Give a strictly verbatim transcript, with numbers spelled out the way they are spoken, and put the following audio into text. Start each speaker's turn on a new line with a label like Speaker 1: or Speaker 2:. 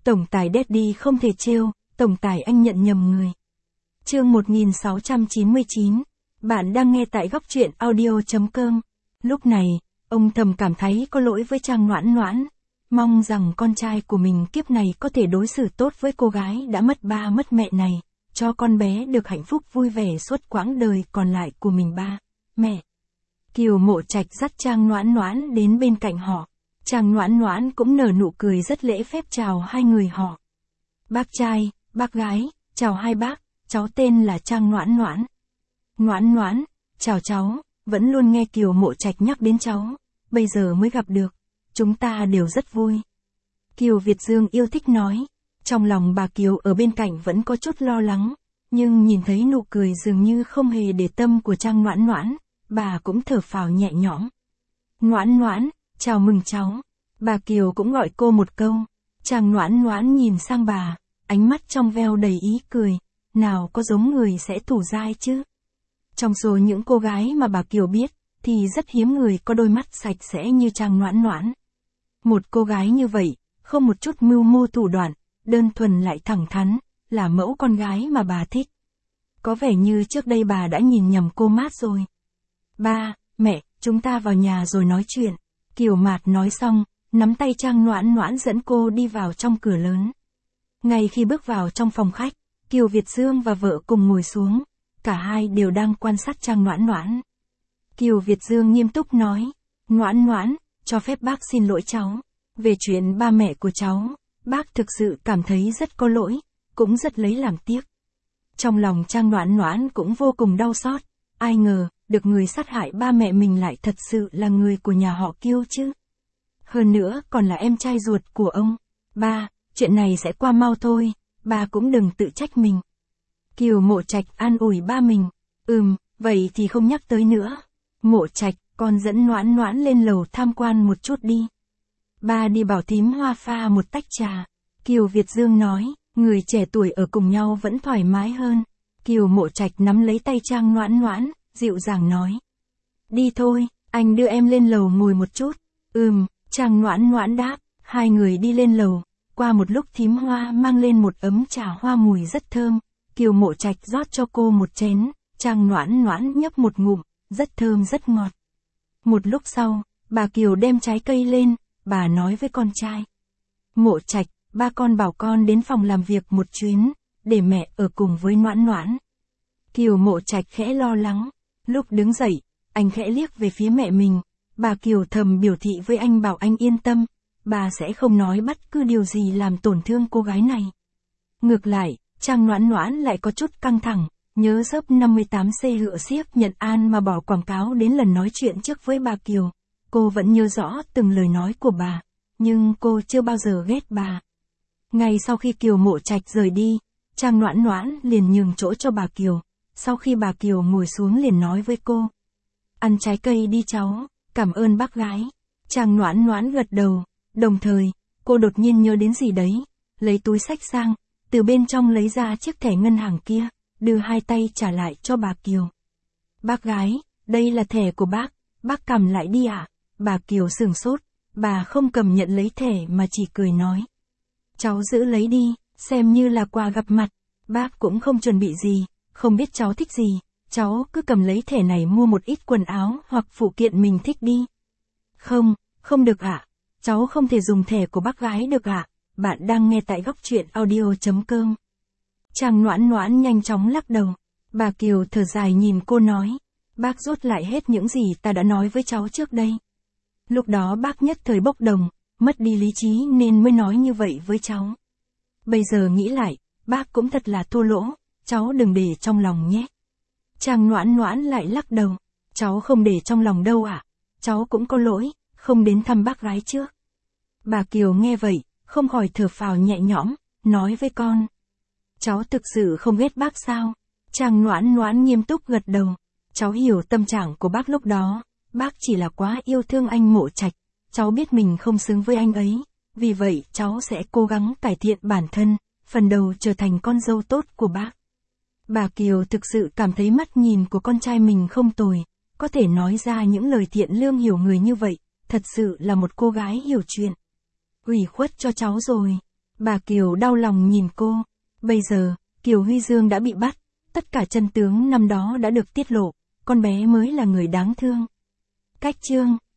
Speaker 1: Tổng tài Daddy không thể trêu, tổng tài anh nhận nhầm người. Chương một nghìn sáu trăm chín mươi chín. Bạn đang nghe tại góc truyện audio chấm com. Lúc này, ông thầm cảm thấy có lỗi với Trang Noãn Noãn. Mong rằng con trai của mình kiếp này có thể đối xử tốt với cô gái đã mất ba mất mẹ này, cho con bé được hạnh phúc vui vẻ suốt quãng đời còn lại của mình ba, mẹ. Kiều Mộ Trạch dắt Trang Noãn Noãn đến bên cạnh họ. Trang Noãn Noãn cũng nở nụ cười rất lễ phép chào hai người họ. Bác trai, bác gái, chào hai bác, cháu tên là Trang Noãn Noãn. Noãn Noãn, chào cháu, vẫn luôn nghe Kiều Mộ Trạch nhắc đến cháu, bây giờ mới gặp được, chúng ta đều rất vui. Kiều Việt Dương yêu thích nói, trong lòng bà Kiều ở bên cạnh vẫn có chút lo lắng, nhưng nhìn thấy nụ cười dường như không hề để tâm của Trang Noãn Noãn, bà cũng thở phào nhẹ nhõm. Noãn Noãn, chào mừng cháu. Bà Kiều cũng gọi cô một câu. Trang Noãn Noãn nhìn sang bà, ánh mắt trong veo đầy ý cười, nào có giống người sẽ thủ dai chứ. Trong số những cô gái mà bà Kiều biết, thì rất hiếm người có đôi mắt sạch sẽ như Trang Noãn Noãn. Một cô gái như vậy, không một chút mưu mô thủ đoạn, đơn thuần lại thẳng thắn, là mẫu con gái mà bà thích. Có vẻ như trước đây bà đã nhìn nhầm cô Mát rồi. Ba, mẹ, chúng ta vào nhà rồi nói chuyện. Kiều Mạt nói xong, nắm tay Trang Noãn Noãn dẫn cô đi vào trong cửa lớn. Ngay khi bước vào trong phòng khách, Kiều Việt Dương và vợ cùng ngồi xuống, cả hai đều đang quan sát Trang Noãn Noãn. Kiều Việt Dương nghiêm túc nói, Noãn Noãn, cho phép bác xin lỗi cháu. Về chuyện ba mẹ của cháu, bác thực sự cảm thấy rất có lỗi, cũng rất lấy làm tiếc. Trong lòng Trang Noãn Noãn cũng vô cùng đau xót, ai ngờ, được người sát hại ba mẹ mình lại thật sự là người của nhà họ Kiêu chứ. Hơn nữa còn là em trai ruột của ông. Ba, chuyện này sẽ qua mau thôi, ba cũng đừng tự trách mình. Kiều Mộ Trạch an ủi ba mình, ừm, vậy thì không nhắc tới nữa. Mộ Trạch, con dẫn Noãn Noãn lên lầu tham quan một chút đi. Ba đi bảo thím Hoa pha một tách trà. Kiều Việt Dương nói, người trẻ tuổi ở cùng nhau vẫn thoải mái hơn. Kiều Mộ Trạch nắm lấy tay Trang Noãn Noãn, dịu dàng nói. Đi thôi, anh đưa em lên lầu ngồi một chút. Ừm, Trang Noãn Noãn đáp, hai người đi lên lầu. Qua một lúc thím Hoa mang lên một ấm trà hoa mùi rất thơm. Kiều Mộ Trạch rót cho cô một chén, Trang Noãn Noãn nhấp một ngụm, rất thơm rất ngọt. Một lúc sau, bà Kiều đem trái cây lên, bà nói với con trai. Mộ Trạch, ba con bảo con đến phòng làm việc một chuyến, để mẹ ở cùng với Noãn Noãn. Kiều Mộ Trạch khẽ lo lắng. Lúc đứng dậy, anh khẽ liếc về phía mẹ mình, bà Kiều thầm biểu thị với anh bảo anh yên tâm, bà sẽ không nói bất cứ điều gì làm tổn thương cô gái này. Ngược lại, Trang Noãn Noãn lại có chút căng thẳng, nhớ dấp năm mươi tám C Hựa Xiếc Nhận An mà bỏ quảng cáo đến lần nói chuyện trước với bà Kiều. Cô vẫn nhớ rõ từng lời nói của bà, nhưng cô chưa bao giờ ghét bà. Ngay sau khi Kiều Mộ Trạch rời đi, Trang Noãn Noãn liền nhường chỗ cho bà Kiều. Sau khi bà Kiều ngồi xuống liền nói với cô. Ăn trái cây đi cháu, cảm ơn bác gái. Trang Noãn Noãn gật đầu, đồng thời, cô đột nhiên nhớ đến gì đấy, lấy túi xách sang, từ bên trong lấy ra chiếc thẻ ngân hàng kia, đưa hai tay trả lại cho bà Kiều. Bác gái, đây là thẻ của bác, bác cầm lại đi ạ. À? Bà Kiều sửng sốt, bà không cầm nhận lấy thẻ mà chỉ cười nói. Cháu giữ lấy đi, xem như là quà gặp mặt, bác cũng không chuẩn bị gì. Không biết cháu thích gì, cháu cứ cầm lấy thẻ này mua một ít quần áo hoặc phụ kiện mình thích đi. Không, không được ạ. À? Cháu không thể dùng thẻ của bác gái được ạ. À? Bạn đang nghe tại góc truyện audio chấm com. Trang Noãn Noãn nhanh chóng lắc đầu. Bà Kiều thở dài nhìn cô nói. Bác rút lại hết những gì ta đã nói với cháu trước đây. Lúc đó bác nhất thời bốc đồng, mất đi lý trí nên mới nói như vậy với cháu. Bây giờ nghĩ lại, bác cũng thật là thô lỗ. Cháu đừng để trong lòng nhé. Trang Noãn Noãn lại lắc đầu. Cháu không để trong lòng đâu ạ. À? Cháu cũng có lỗi, không đến thăm bác gái trước. Bà Kiều nghe vậy, không khỏi thở phào nhẹ nhõm, nói với con. Cháu thực sự không ghét bác sao? Trang Noãn Noãn nghiêm túc gật đầu. Cháu hiểu tâm trạng của bác lúc đó. Bác chỉ là quá yêu thương anh Mộ Trạch. Cháu biết mình không xứng với anh ấy. Vì vậy cháu sẽ cố gắng cải thiện bản thân, phần đầu trở thành con dâu tốt của bác. Bà Kiều thực sự cảm thấy mắt nhìn của con trai mình không tồi, có thể nói ra những lời thiện lương hiểu người như vậy, thật sự là một cô gái hiểu chuyện. Ủy khuất cho cháu rồi. Bà Kiều đau lòng nhìn cô. Bây giờ, Kiều Huy Dương đã bị bắt. Tất cả chân tướng năm đó đã được tiết lộ. Con bé mới là người đáng thương. Cách chương